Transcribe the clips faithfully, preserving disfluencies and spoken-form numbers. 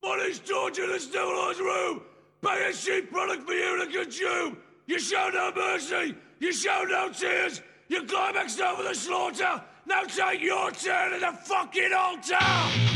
Money's torture the civilized room. Pay a cheap product for you to consume. You show no mercy. You show no tears. You climaxed over the slaughter. Now take your turn at the fucking altar.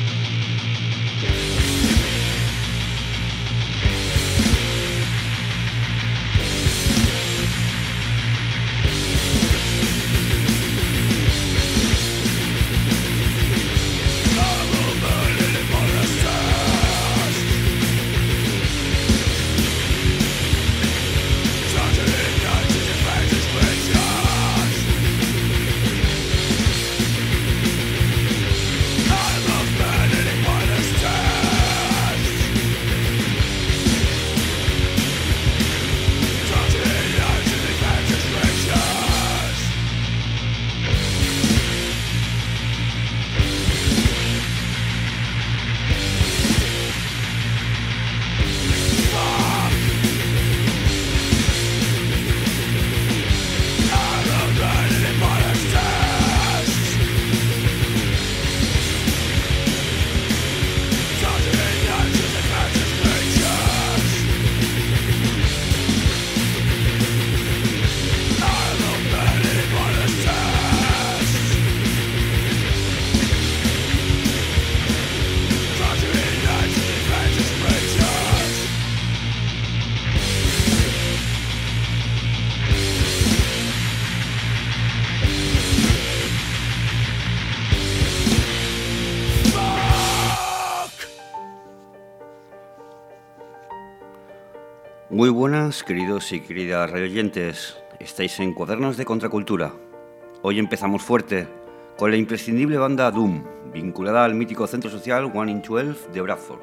Muy buenas, queridos y queridas radioyentes. Estáis en Cuadernos de Contracultura. Hoy empezamos fuerte con la imprescindible banda Doom, vinculada al mítico centro social One in Twelve de Bradford.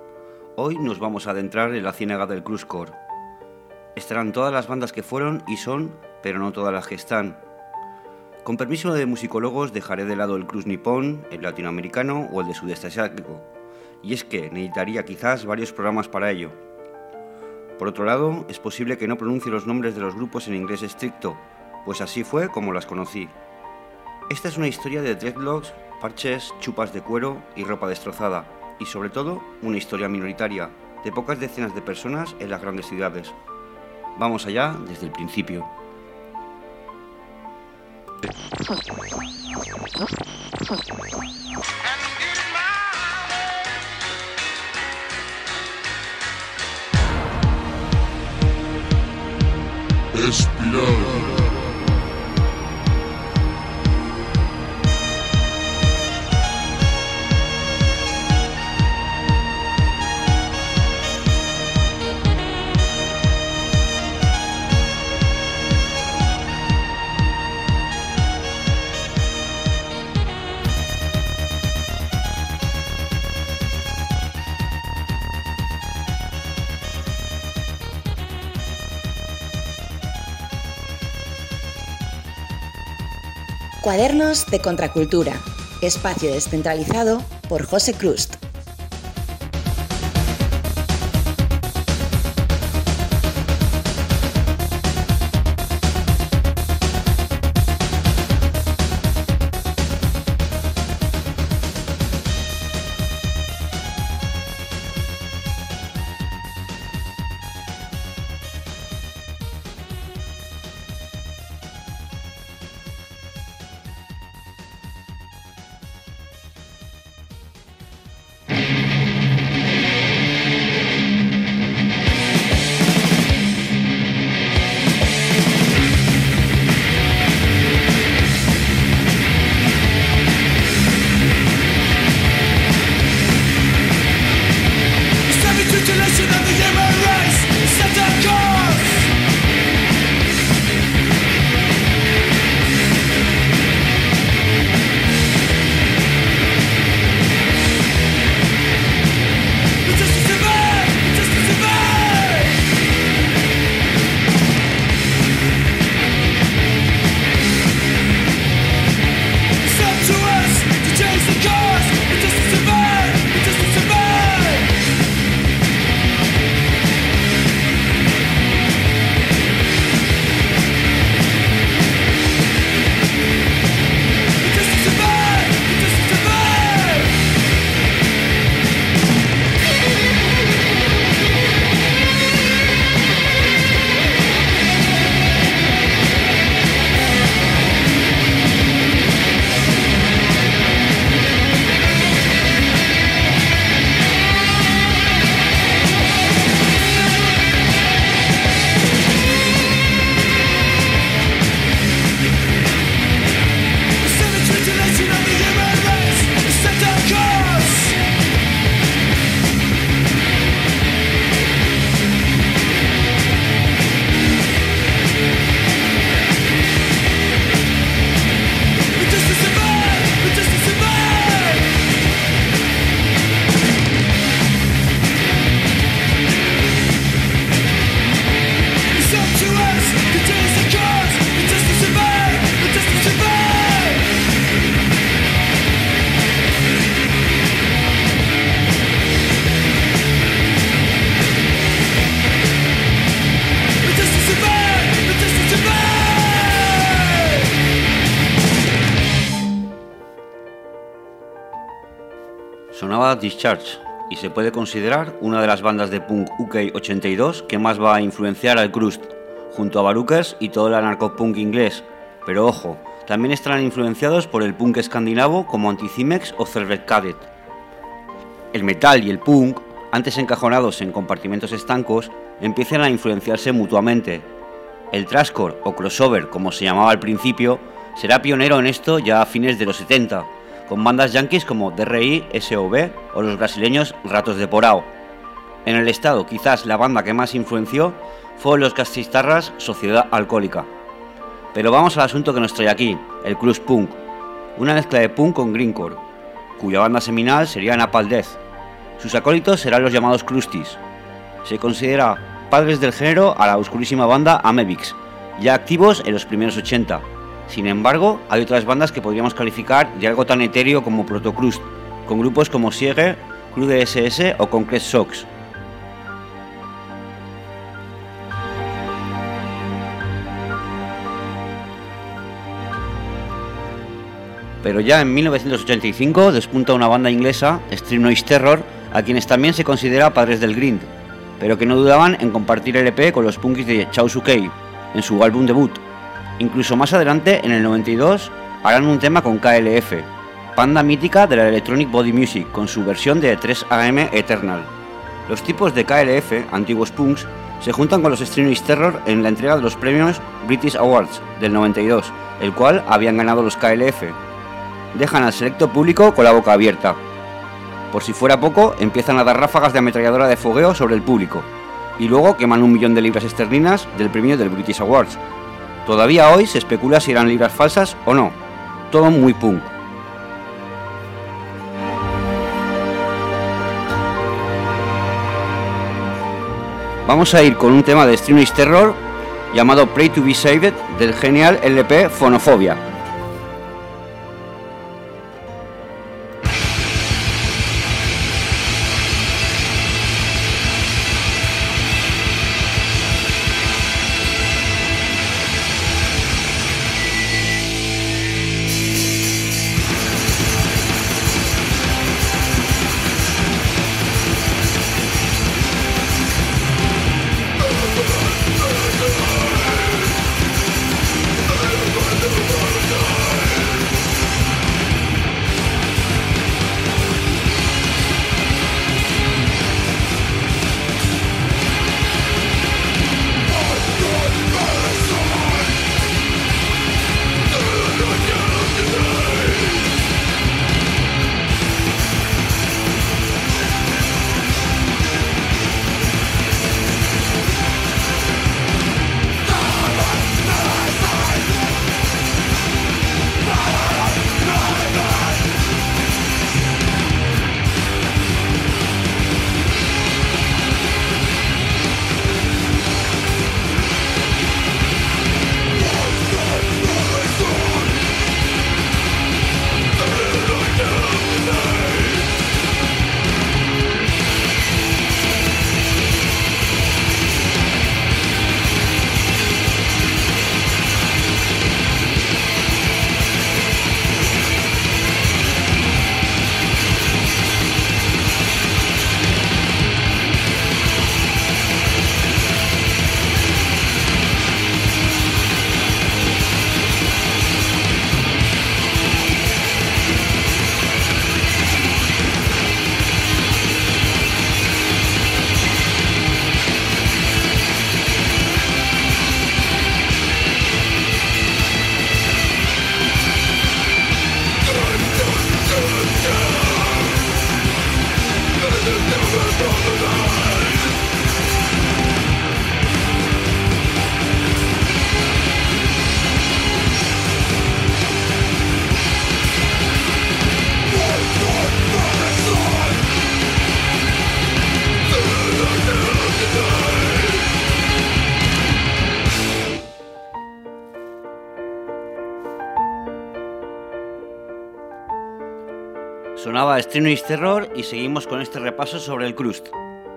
Hoy nos vamos a adentrar en la ciénaga del crustcore. Estarán todas las bandas que fueron y son, pero no todas las que están. Con permiso de musicólogos dejaré de lado el crust nipón, el latinoamericano o el de sudeste asiático. Y es que necesitaría quizás varios programas para ello. Por otro lado, es posible que no pronuncie los nombres de los grupos en inglés estricto, pues así fue como las conocí. Esta es una historia de dreadlocks, parches, chupas de cuero y ropa destrozada, y sobre todo, una historia minoritaria, de pocas decenas de personas en las grandes ciudades. Vamos allá desde el principio. Espiral. Cuadernos de Contracultura, espacio descentralizado por José Crust. sonaba Discharge y se puede considerar una de las bandas de punk U K ochenta y dos que más va a influenciar al crust, junto a Barookers y todo el anarcopunk inglés, pero ojo, también estarán influenciados por el punk escandinavo como Anticimex o Servet Cadet. El metal y el punk, antes encajonados en compartimentos estancos, empiezan a influenciarse mutuamente. El thrashcore o crossover, como se llamaba al principio, será pionero en esto ya a fines de los setenta, con bandas yankees como D R I, S O B o los brasileños Ratos de Porao. En el estado, quizás la banda que más influenció fue los Castistarras Sociedad Alcohólica. Pero vamos al asunto que nos trae aquí, el crust punk, una mezcla de punk con grindcore, cuya banda seminal sería Napalm Death. Sus acólitos serán los llamados crusties. Se considera padres del género a la oscurísima banda Amebix, ya activos en los primeros ochenta. Sin embargo, hay otras bandas que podríamos calificar de algo tan etéreo como Protocrust, con grupos como Siege, Crude S S o Concrete Shocks. Pero ya en mil novecientos ochenta y cinco despunta una banda inglesa, Extreme Noise Terror, a quienes también se considera padres del grind, pero que no dudaban en compartir el E P con los punkis de Chaosukei en su álbum debut. Incluso más adelante, en el noventa y dos, harán un tema con K L F, banda mítica de la Electronic Body Music, con su versión de tres A M Eternal. Los tipos de K L F, antiguos punks, se juntan con los Extreme Noise Terror en la entrega de los premios British Awards del noventa y dos, el cual habían ganado los K L F. Dejan al selecto público con la boca abierta. Por si fuera poco, empiezan a dar ráfagas de ametralladora de fogueo sobre el público, y luego queman un millón de libras esterlinas del premio del British Awards. Todavía hoy se especula si eran libras falsas o no. Todo muy punk. Vamos a ir con un tema de Extreme Noise Terror llamado Pray to be Saved del genial L P Phonophobia. Sonaba Extreme Noise Terror y seguimos con este repaso sobre el crust.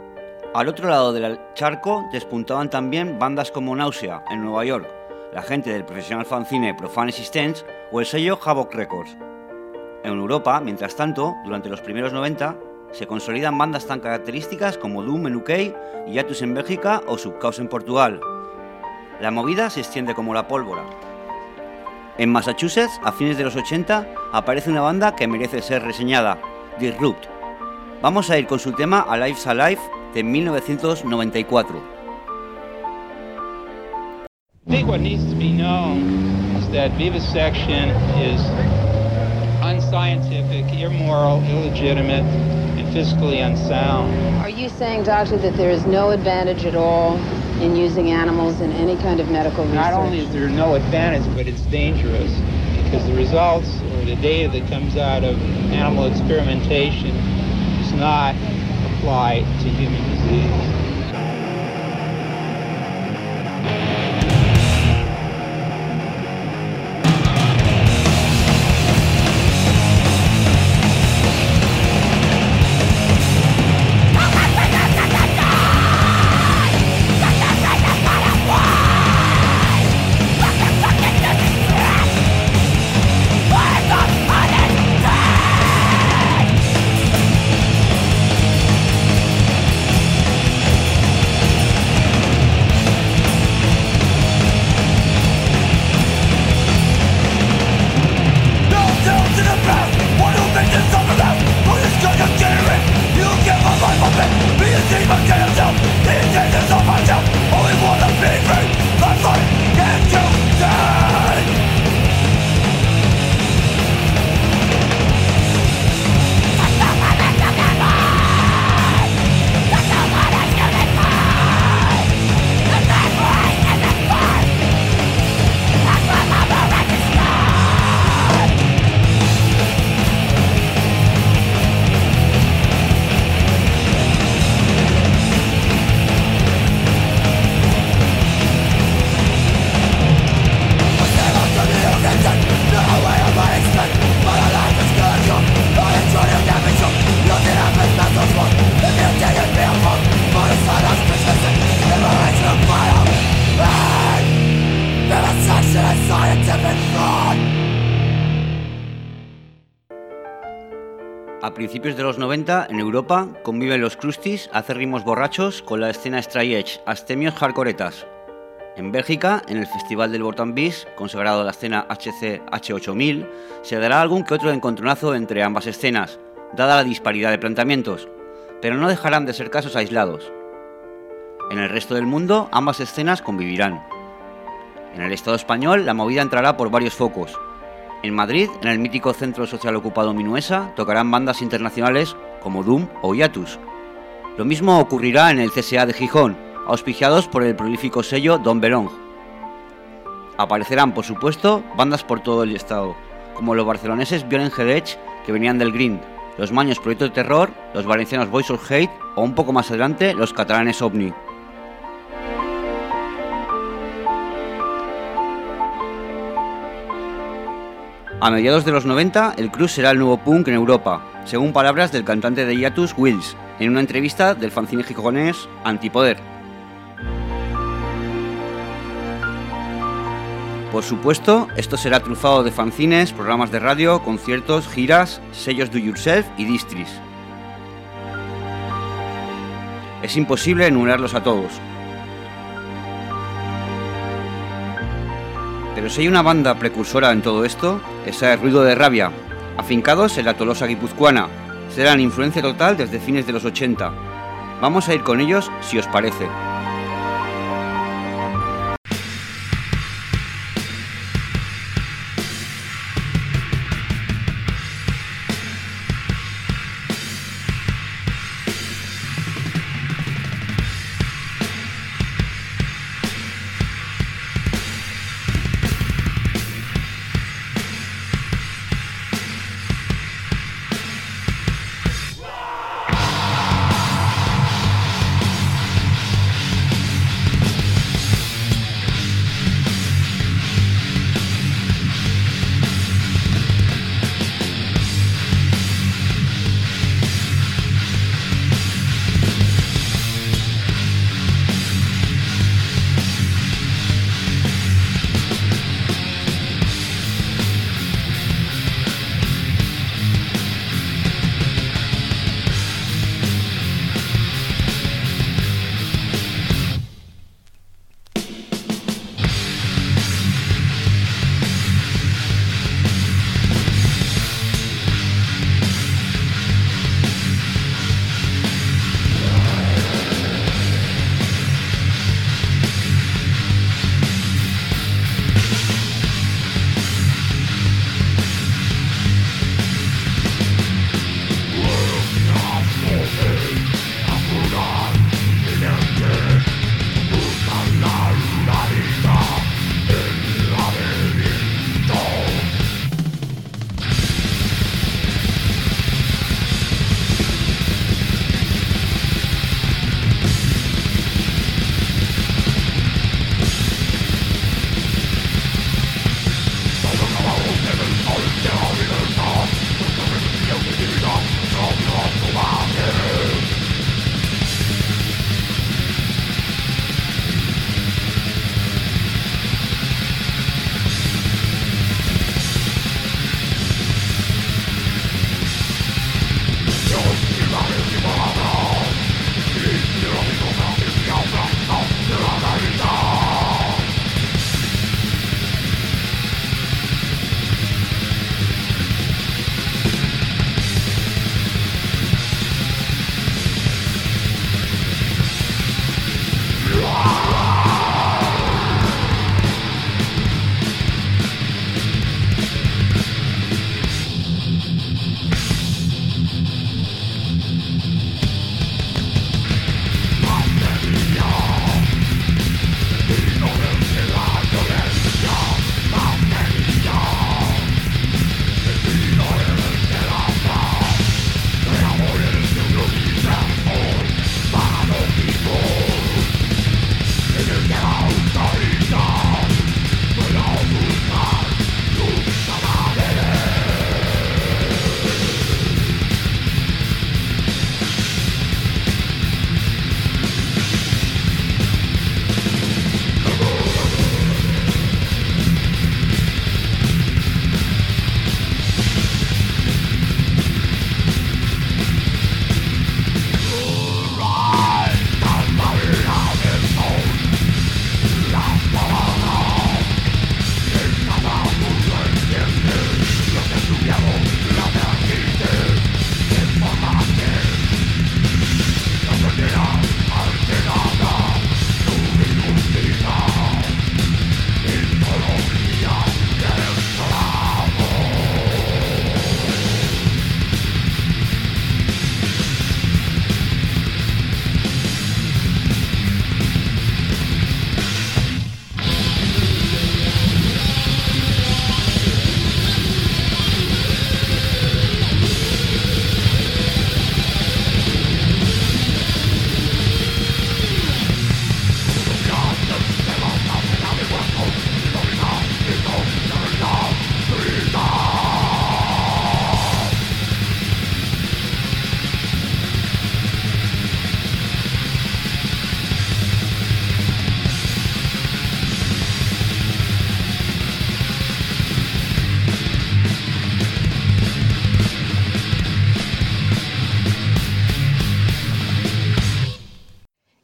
Al otro lado del charco despuntaban también bandas como Nausea, en Nueva York, la gente del profesional fanzine Profane Existence o el sello Havoc Records. En Europa, mientras tanto, durante los primeros noventa, Se consolidan bandas tan características como Doom en U K, Hiatus en Bélgica o Subcaus en Portugal. La movida se extiende como la pólvora. En Massachusetts, a fines de los ochenta, aparece una banda que merece ser reseñada, Disrupt. Vamos a ir con su tema Alive's Alive de mil novecientos noventa y cuatro. I think what needs to be known is that vivisection is unscientific, immoral, illegitimate, and fiscally unsound. Are you saying, doctor, that there is no advantage at all in using animals in any kind of medical research? Not only is there no advantage, but it's dangerous because the results or the data that comes out of animal experimentation does not apply to human disease. A principios de los noventa, en Europa, conviven los crusties, acérrimos borrachos, con la escena Stray Edge, astemios hardcoretas. En Bélgica, en el Festival del Borton Beach, consagrado a la escena H C H ocho mil, se dará algún que otro encontronazo entre ambas escenas, dada la disparidad de planteamientos, pero no dejarán de ser casos aislados. En el resto del mundo, ambas escenas convivirán. En el Estado español, la movida entrará por varios focos. En Madrid, en el mítico Centro Social Ocupado Minuesa, tocarán bandas internacionales como Doom o Hiatus. Lo mismo ocurrirá en el C S A de Gijón, auspiciados por el prolífico sello Don Belong. Aparecerán, por supuesto, bandas por todo el estado, como los barceloneses Violent Headache, que venían del Grind, los maños Proyecto de Terror, los valencianos Voice of Hate o un poco más adelante los catalanes OVNI. A mediados de los noventa, el crust será el nuevo punk en Europa, según palabras del cantante de Hiatus, Wills, en una entrevista del fanzine gijonés Antipoder. Por supuesto, esto será trufado de fanzines, programas de radio, conciertos, giras, sellos do yourself y distris. Es imposible enumerarlos a todos. Pero si hay una banda precursora en todo esto, esa es Ruido de Rabia, afincados en la Tolosa guipuzcoana. Serán influencia total desde fines de los ochenta. Vamos a ir con ellos si os parece.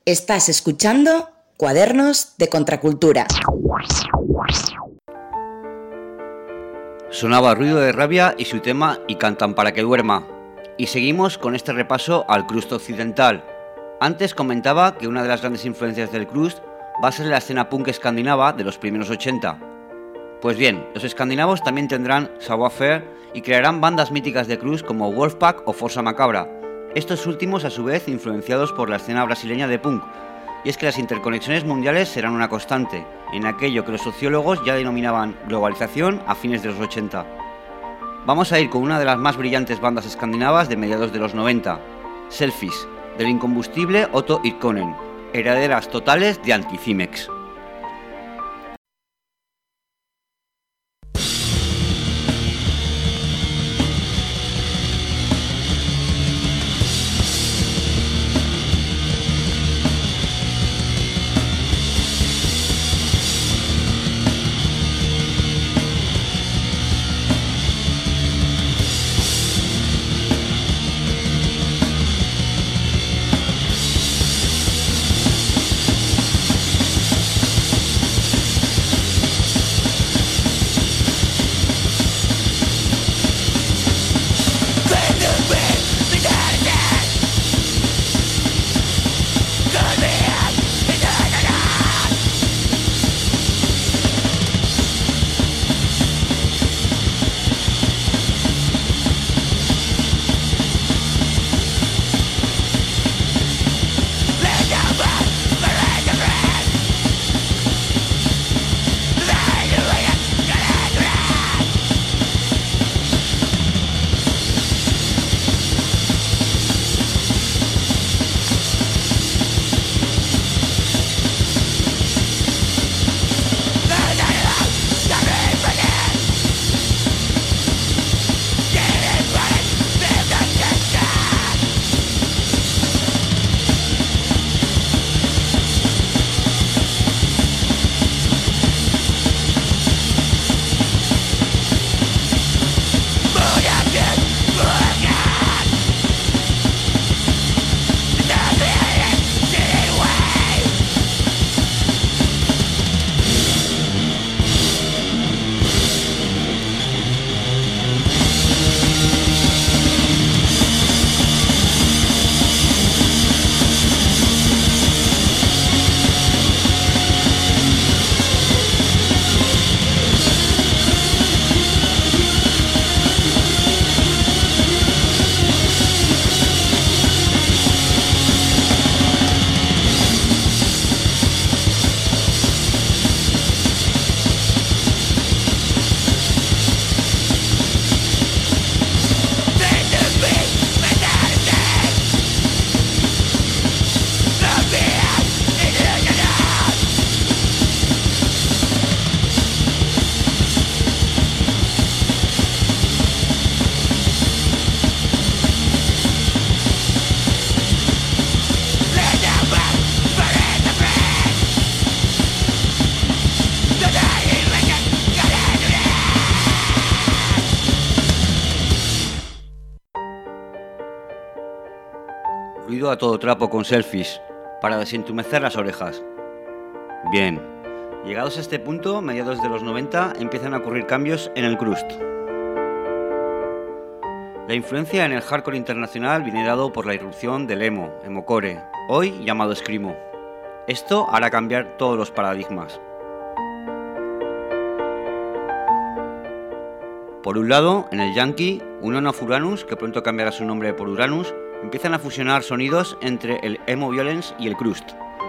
Estás escuchando Cuadernos de Contracultura. Sonaba Ruido de Rabia y su tema Y cantan para que duerma. Y seguimos con este repaso al crust occidental. Antes comentaba que una de las grandes influencias del crust va a ser la escena punk escandinava de los primeros ochenta. Pues bien, los escandinavos también tendrán savoir-faire y crearán bandas míticas de crust como Wolfpack o Força Macabra, estos últimos a su vez influenciados por la escena brasileña de punk. Y es que las interconexiones mundiales serán una constante, en aquello que los sociólogos ya denominaban globalización a fines de los ochenta. Vamos a ir con una de las más brillantes bandas escandinavas de mediados de los noventa, Selfish, del incombustible Otto Irkonen, herederas totales de Anticimex. Ruido a todo trapo con Selfish, para desentumecer las orejas. Bien, llegados a este punto, mediados de los noventa, empiezan a ocurrir cambios en el crust. La influencia en el hardcore internacional viene dado por la irrupción del emo, emocore, hoy llamado screamo. Esto hará cambiar todos los paradigmas. Por un lado, en el yankee, Unknown of Uranus, que pronto cambiará su nombre por Uranus, empiezan a fusionar sonidos entre el emo violence y el crust.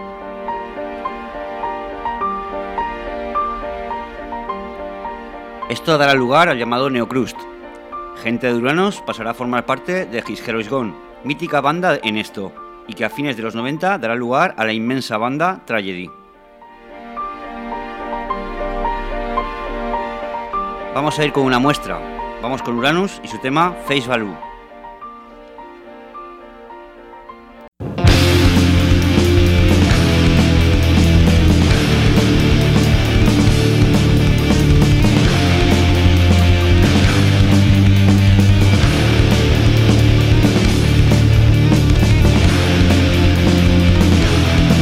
Esto dará lugar al llamado neocrust. Gente de Uranus pasará a formar parte de His Hero Is Gone, mítica banda en esto, y que a fines de los noventa dará lugar a la inmensa banda Tragedy. Vamos a ir con una muestra. Vamos con Uranus y su tema Face Value. We'll be right back.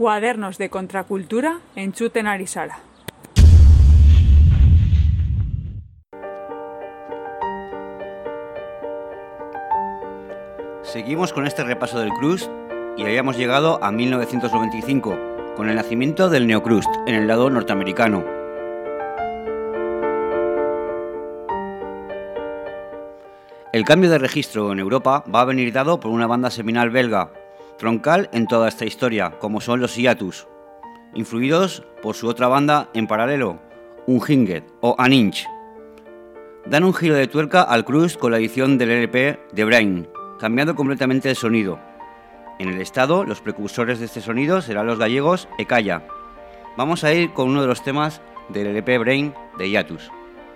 Cuadernos de Contracultura entzuten ari zara. Seguimos con este repaso del crust y habíamos llegado a mil novecientos noventa y cinco, con el nacimiento del neocrust en el lado norteamericano. El cambio de registro en Europa va a venir dado por una banda seminal belga, troncal en toda esta historia, como son los Hiatus, influidos por su otra banda en paralelo, Unhinged o An Inch. Dan un giro de tuerca al crust con la edición del L P de Brain, cambiando completamente el sonido. En el estado, los precursores de este sonido serán los gallegos Ekaya. Vamos a ir con uno de los temas del L P Brain de Hiatus.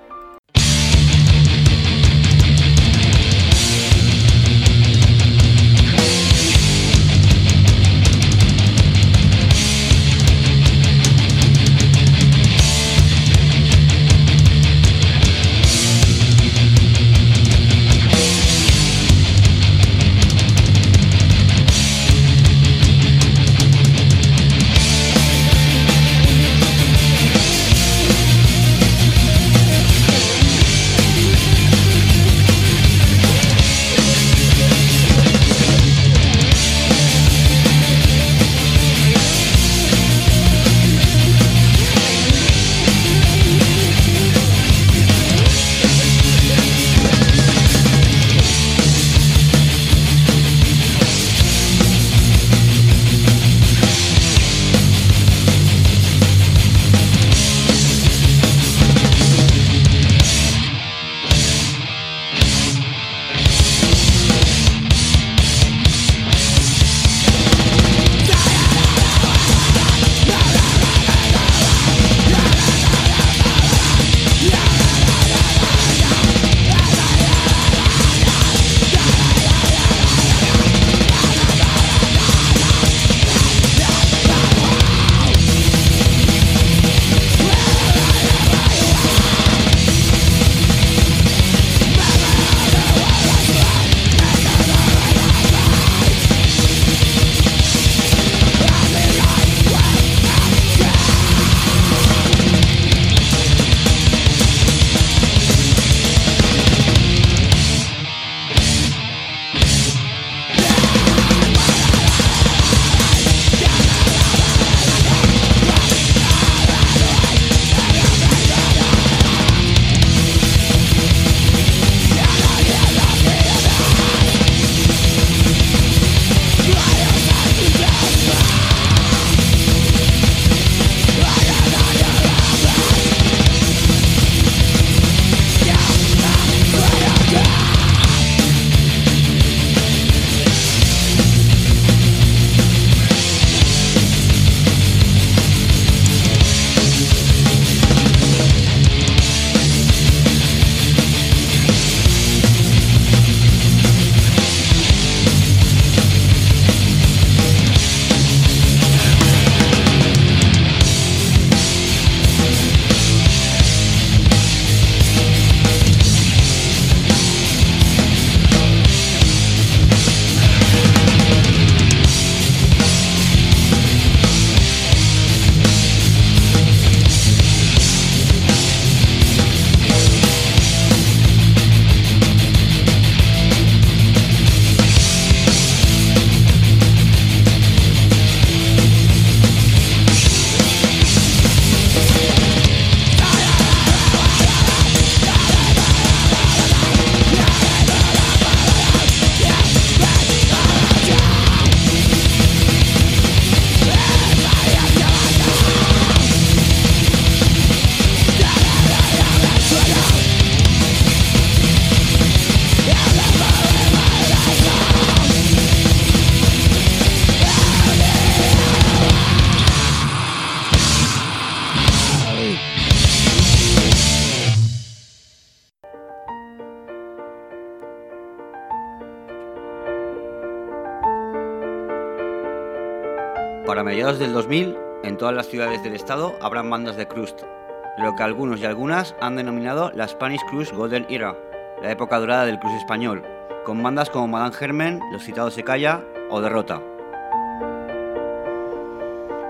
Para mediados del dos mil, en todas las ciudades del estado habrán bandas de crust, lo que algunos y algunas han denominado la Spanish Crust Golden Era, la época dorada del crust español, con bandas como Madame Germain, Los Citados Ekaya o Derrota.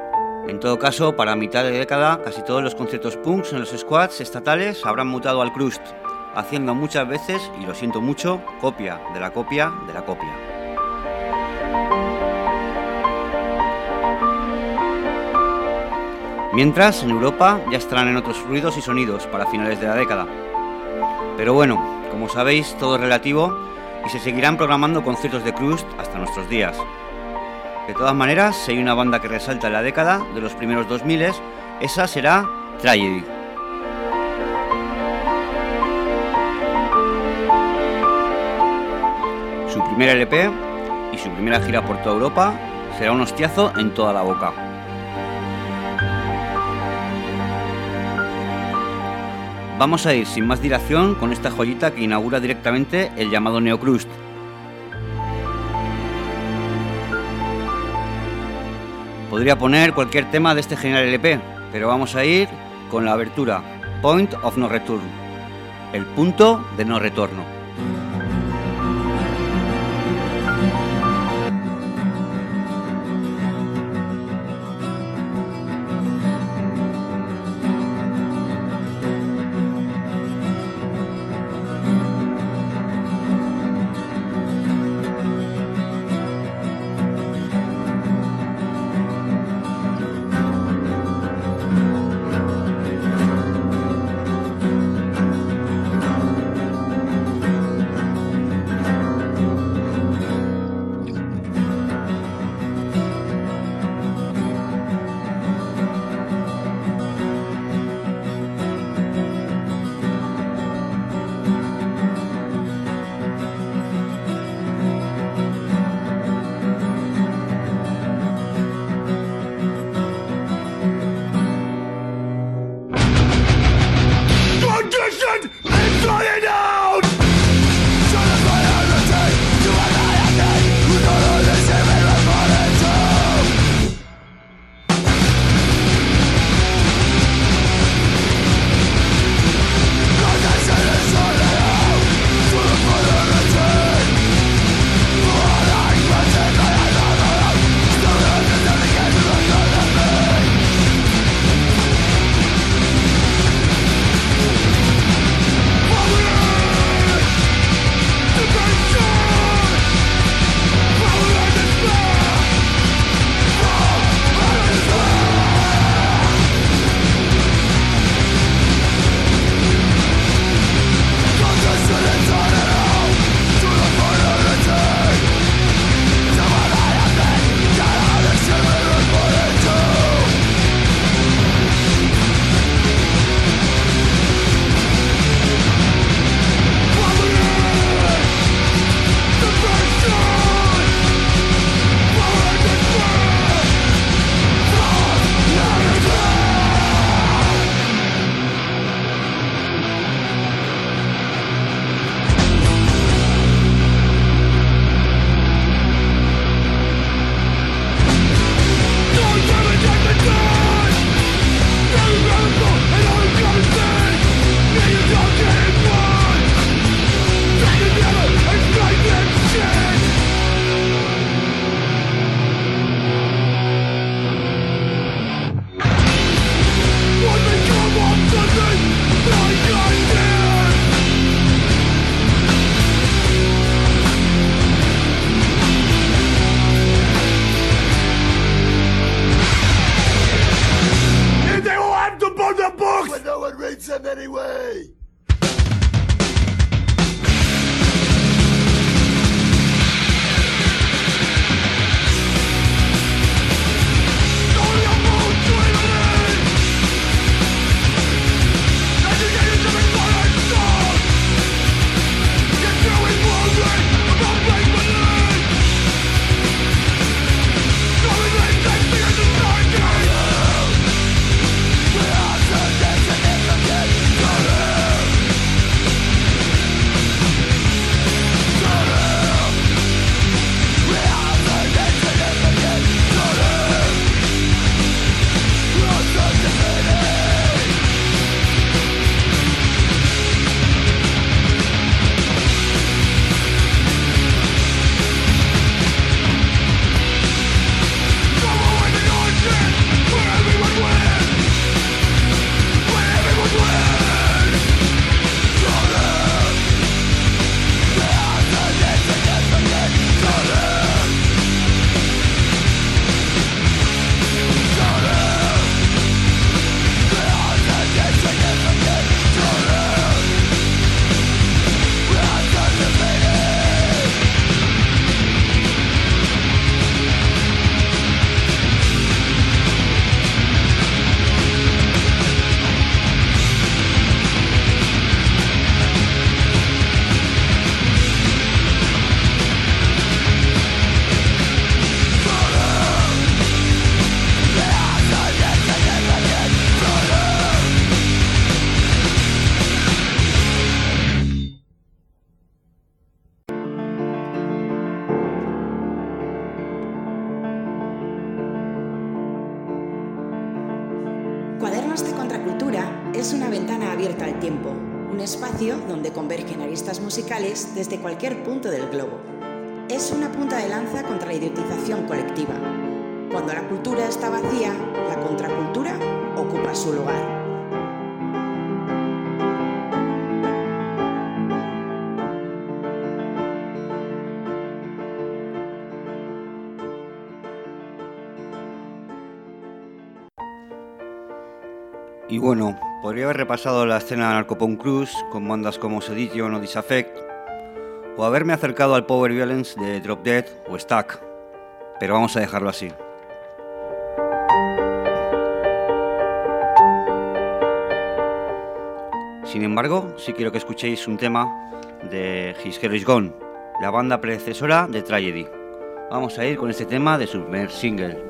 En todo caso, para mitad de década, casi todos los conciertos punks en los squads estatales habrán mutado al crust, haciendo muchas veces, y lo siento mucho, copia de la copia de la copia. Mientras, en Europa ya estarán en otros ruidos y sonidos para finales de la década. Pero bueno, como sabéis, todo es relativo y se seguirán programando conciertos de crust hasta nuestros días. De todas maneras, si hay una banda que resalta en la década de los primeros dos mil, esa será Tragedy. Su primer L P y su primera gira por toda Europa será un hostiazo en toda la boca. Vamos a ir sin más dilación con esta joyita que inaugura directamente el llamado neocrust. Podría poner cualquier tema de este genial L P, pero vamos a ir con la abertura Point of No Return, el punto de no retorno. abierta al tiempo, un espacio donde convergen aristas musicales desde cualquier punto del globo. Es una punta de lanza contra la idiotización colectiva. Cuando la cultura está vacía, la contracultura ocupa su lugar. Y bueno, podría haber repasado la escena narcopunk cruise con bandas como Sedition o Disaffect, o haberme acercado al power violence de Drop Dead o Stack, pero vamos a dejarlo así. Sin embargo, sí quiero que escuchéis un tema de His Hero Is Gone, la banda predecesora de Tragedy. Vamos a ir con este tema de su primer single.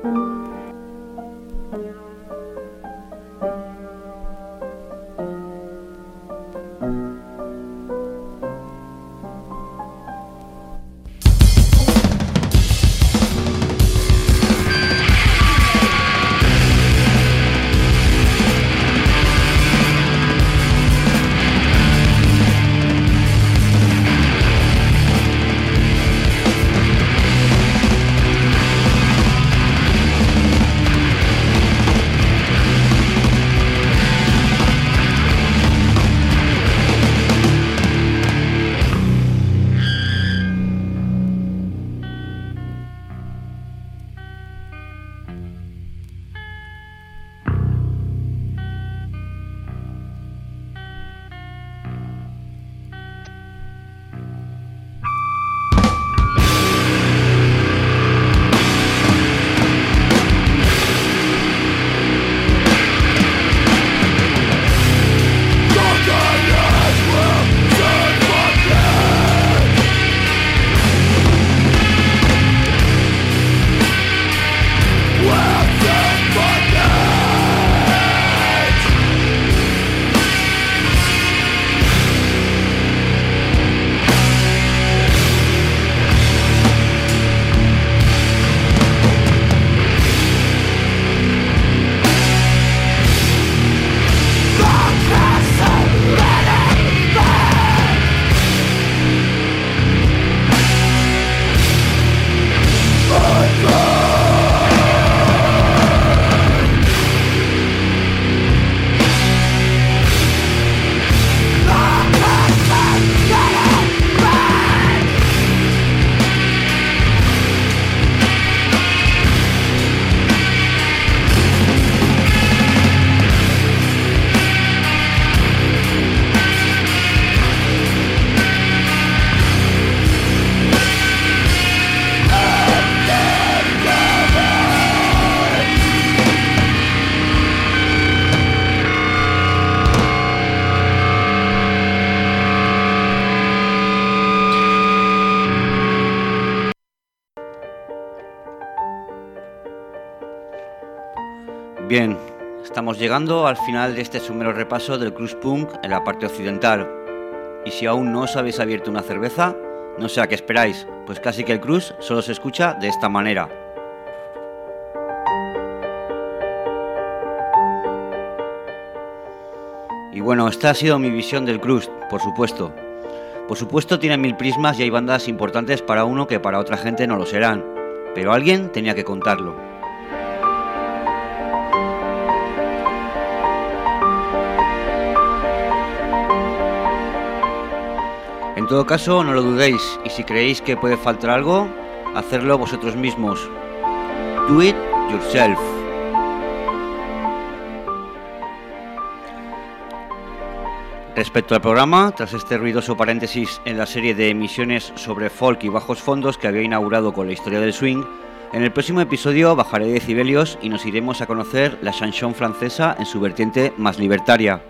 Bien, estamos llegando al final de este somero repaso del cruise punk en la parte occidental. Y si aún no os habéis abierto una cerveza, no sé a qué esperáis, pues casi que el cruise solo se escucha de esta manera. Y bueno, esta ha sido mi visión del cruise, por supuesto. Por supuesto tiene mil prismas y hay bandas importantes para uno que para otra gente no lo serán, pero alguien tenía que contarlo. En todo caso, no lo dudéis, y si creéis que puede faltar algo, hacedlo vosotros mismos. Do it yourself. Respecto al programa, tras este ruidoso paréntesis en la serie de emisiones sobre folk y bajos fondos que había inaugurado con la historia del swing, en el próximo episodio bajaré de decibelios y nos iremos a conocer la chanson francesa en su vertiente más libertaria.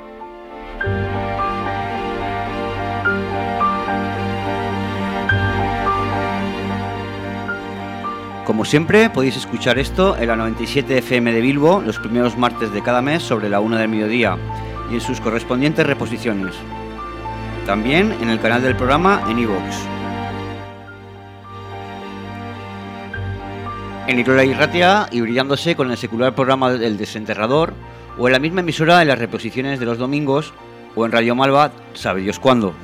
Como siempre, podéis escuchar esto en la noventa y siete F M de Bilbo los primeros martes de cada mes sobre la una del mediodía y en sus correspondientes reposiciones. También en el canal del programa en iVoox. En Irola y Ratia, hibridándose con el secular programa del Desenterrador, o en la misma emisora en las reposiciones de los domingos, o en Radio Malva, sabe Dios cuándo.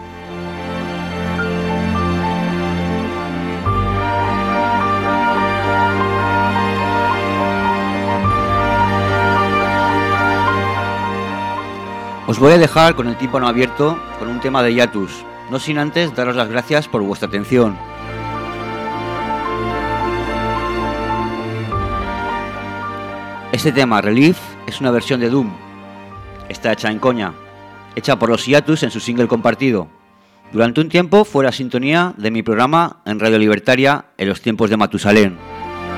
Os voy a dejar con el tímpano abierto con un tema de Hiatus, no sin antes daros las gracias por vuestra atención. Este tema, Relief, es una versión de Doom. Está hecha en coña, hecha por los Hiatus en su single compartido. Durante un tiempo fue la sintonía de mi programa en Radio Libertaria en los tiempos de Matusalén.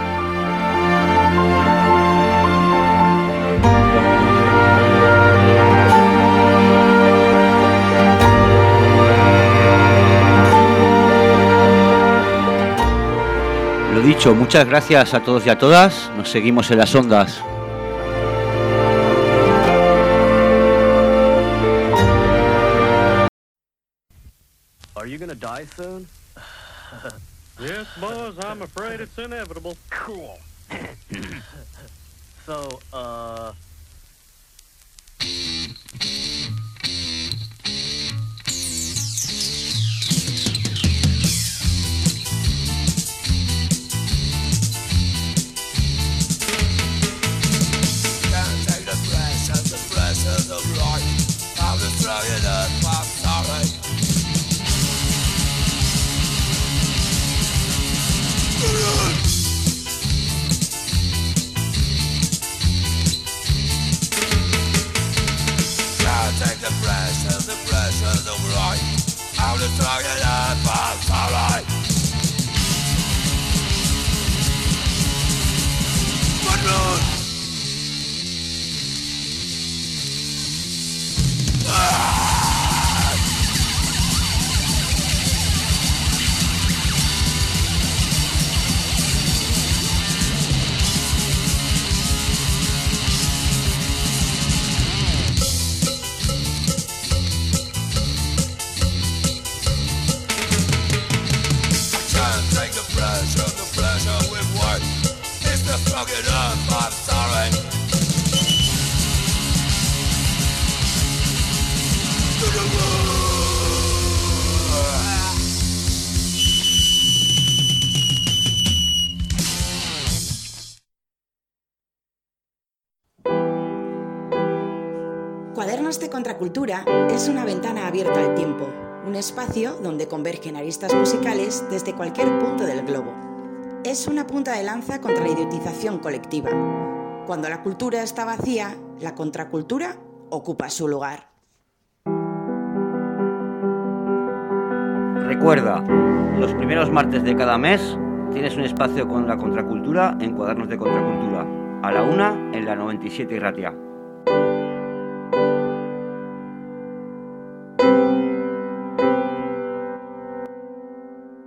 Lo dicho, muchas gracias a todos y a todas. Nos seguimos en las ondas. Are you gonna die soon? Yes, boss, I'm afraid it's inevitable. Cool. So, uh... Cuadernos de Contracultura es una ventana abierta al tiempo, un espacio donde convergen aristas musicales desde cualquier punto del globo. Es una punta de lanza contra la idiotización colectiva. Cuando la cultura está vacía, la contracultura ocupa su lugar. Recuerda, los primeros martes de cada mes tienes un espacio con la contracultura en Cuadernos de Contracultura, a la una en la noventa y siete Irratia.